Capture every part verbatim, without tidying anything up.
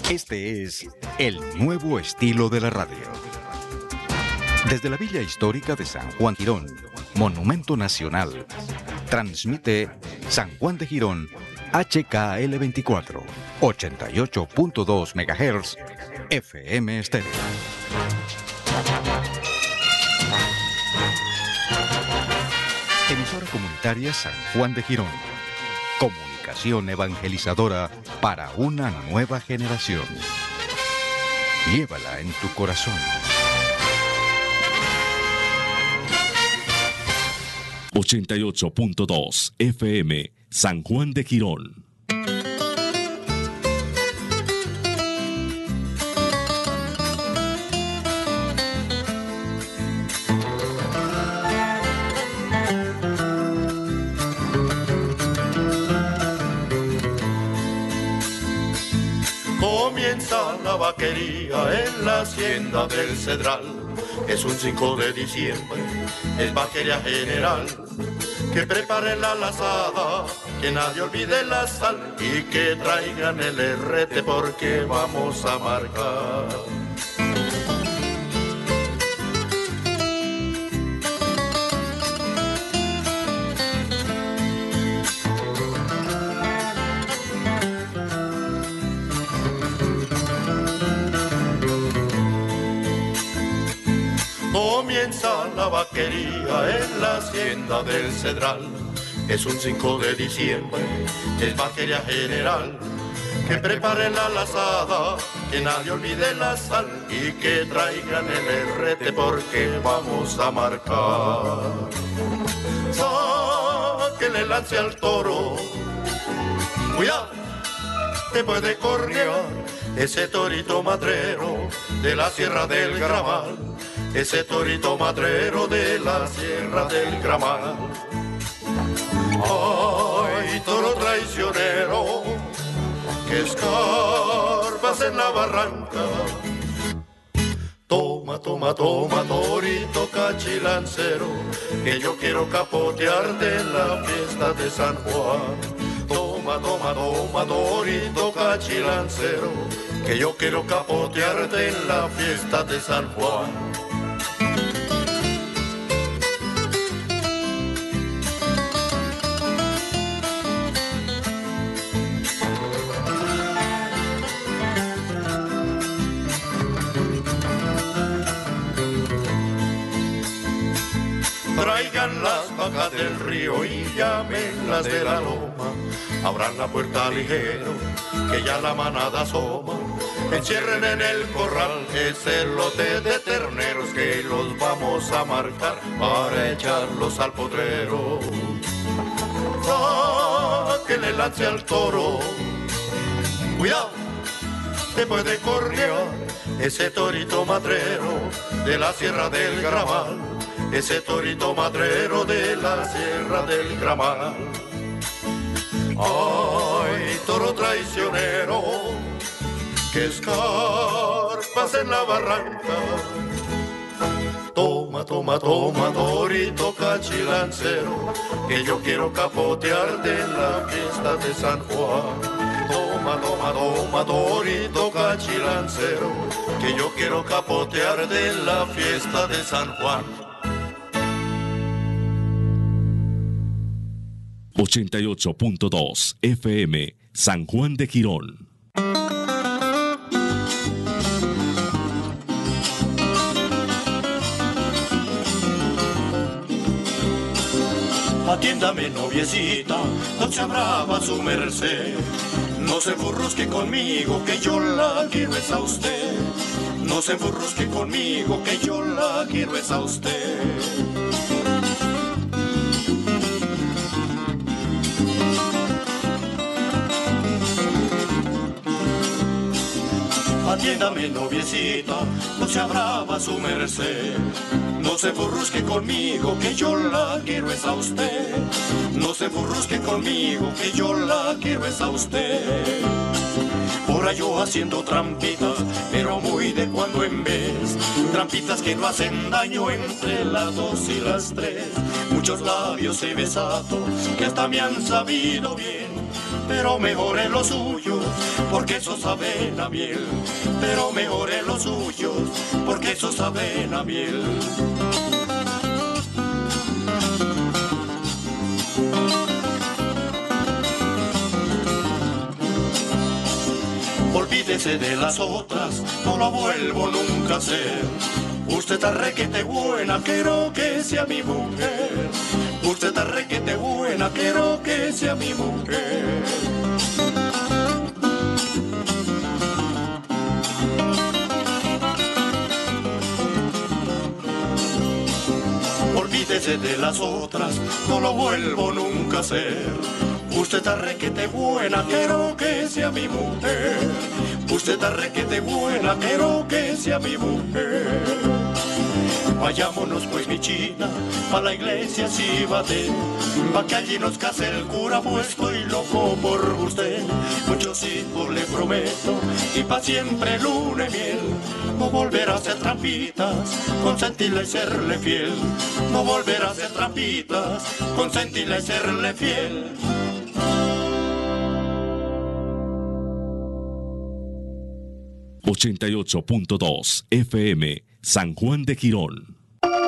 Este es el nuevo estilo de la radio. Desde la Villa Histórica de San Juan Girón, Monumento Nacional, transmite San Juan de Girón, H K L veinticuatro, ochenta y ocho punto dos megahertz, F M estéreo. Emisora comunitaria San Juan de Girón. Comunicación evangelizadora para una nueva generación. Llévala en tu corazón. ochenta y ocho punto dos F M, San Juan de Girón. Comienza la vaquería en la hacienda del Cedral. Es un cinco de diciembre, es vaquería general. Que preparen la lazada, que nadie olvide la sal y que traigan el herrete porque vamos a marcar. Comienza la vaquería en la hacienda del Cedral. Es un cinco de diciembre, es vaquería general. Que preparen la lazada, que nadie olvide la sal y que traigan el herrete porque vamos a marcar. Que le lance al toro, cuidado, te puede cornear ese torito matrero de la Sierra del Gramal. Ese torito matrero de la Sierra del Gramal. Ay, toro traicionero, que escarpas en la barranca. Toma, toma, toma, torito cachilancero, que yo quiero capotearte en la fiesta de San Juan. Toma, toma, toma, torito cachilancero, que yo quiero capotearte en la fiesta de San Juan. Traigan las vacas del río y llamen las de la loma. Abran la puerta ligero, que ya la manada asoma. Encierren en el corral ese lote de terneros que los vamos a marcar para echarlos al potrero. Ah, que le lance al toro, cuidado, te puede correar ese torito matrero de la Sierra del Gramal. Ese torito matrero de la Sierra del Gramal. Ay, toro traicionero, que escarpas en la barranca. Toma, toma, toma, torito cachilancero, que yo quiero capotearte en la fiesta de San Juan. Toma, toma, toma, torito cachilancero, que yo quiero capotearte en la fiesta de San Juan. ochenta y ocho punto dos F M, San Juan de Girón. Atiéndame, noviecita, no se brava su merced. No se enfurrusque conmigo, que yo la quiero es a usted. No se enfurrusque conmigo, que yo la quiero es a usted. Atiéndame, noviecita, no se brava su merced. No se enfurrusque conmigo, que yo la quiero es a usted. No se enfurrusque conmigo, que yo la quiero es a usted. ahora yo haciendo trampitas, pero muy de cuando en vez. Trampitas que no hacen daño entre las dos y las tres. Muchos labios he besado que hasta me han sabido bien, pero mejor en los suyos, porque eso saben a miel. Pero mejor en los suyos, porque eso saben a miel. Olvídese de las otras, no lo vuelvo nunca a hacer. Usted está requete buena, quiero que sea mi mujer. Usted está requete buena, quiero que sea mi mujer. Olvídese de las otras, no lo vuelvo nunca a hacer. Usted está requete buena, quiero que sea mi mujer. Usted está requete buena, quiero que sea mi mujer. Vayámonos pues mi china, pa' la iglesia si va de, pa' que allí nos case el cura, pues estoy loco por usted. Muchos hijos le prometo, y pa' siempre luna y miel. No volverá a hacer trampitas, consentirla y serle fiel. No volverá a hacer trampitas, consentirla y serle fiel. ochenta y ocho punto dos F M San Juan de Girón.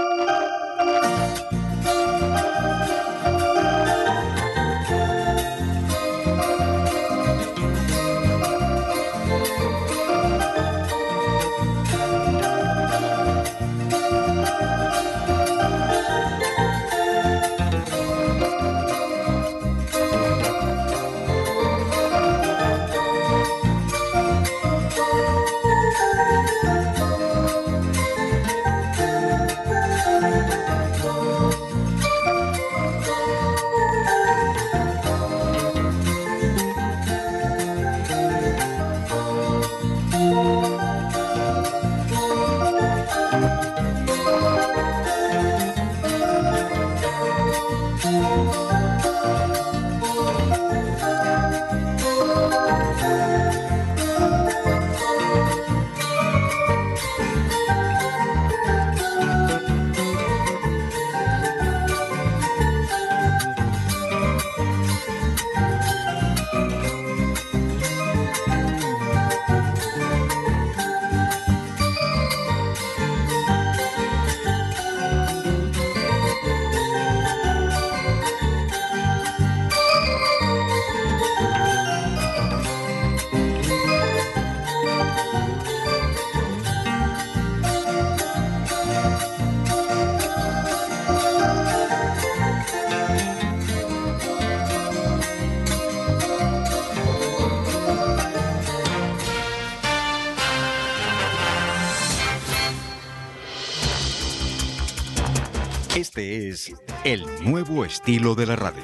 Este es el nuevo estilo de la radio.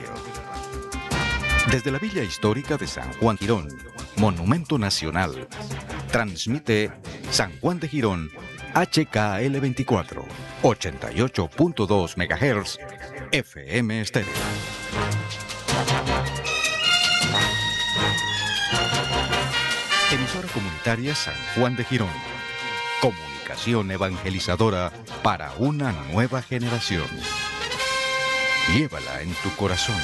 Desde la Villa Histórica de San Juan Girón, Monumento Nacional, transmite San Juan de Girón H K L veinticuatro, ochenta y ocho punto dos megahertz, F M estéreo. Emisora comunitaria San Juan de Girón. Comunicación evangelizadora para una nueva generación. Llévala en tu corazón.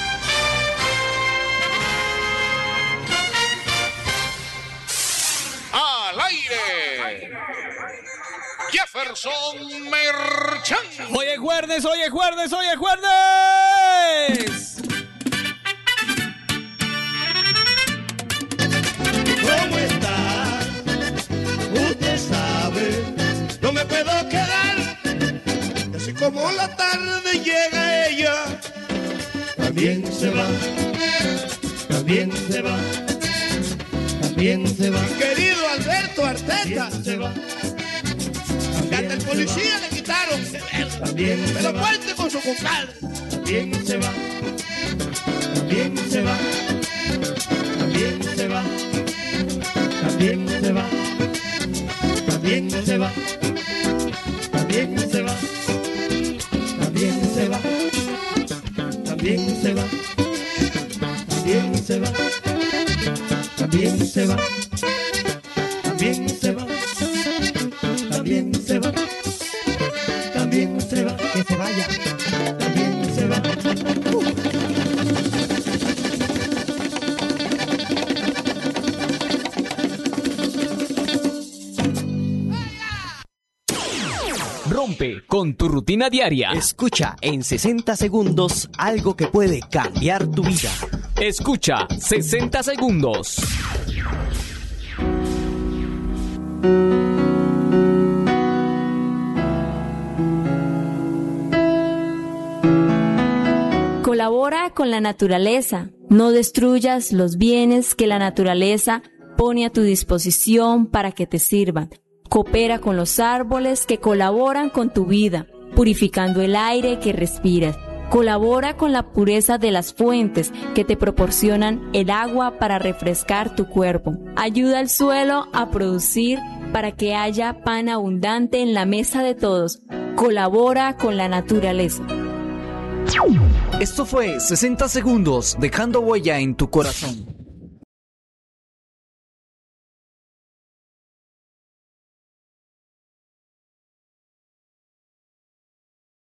¡Al aire! Jefferson Merchant. Hoy es jueves, hoy es jueves, hoy es jueves. ¿Cómo está? Usted sabe, no me puedo quedar. Así como la tarde llega ella, también se va, también se va, también se va. Querido Alberto Arteta, se va. Hasta el policía le quitaron, también pero fuerte con su compadre. También se va, también se va, también se va, también se va, también se va, también se va, también se va, también se va, también se va, también se va. también se va, también se va, también se va, que se vaya, también se va. Uh. Rompe con tu rutina diaria. Escucha en sesenta segundos algo que puede cambiar tu vida. Escucha sesenta segundos. Colabora con la naturaleza. No destruyas los bienes que la naturaleza pone a tu disposición para que te sirvan. Coopera con los árboles que colaboran con tu vida, purificando el aire que respiras. Colabora con la pureza de las fuentes que te proporcionan el agua para refrescar tu cuerpo. Ayuda al suelo a producir para que haya pan abundante en la mesa de todos. Colabora con la naturaleza. Esto fue sesenta segundos, dejando huella en tu corazón.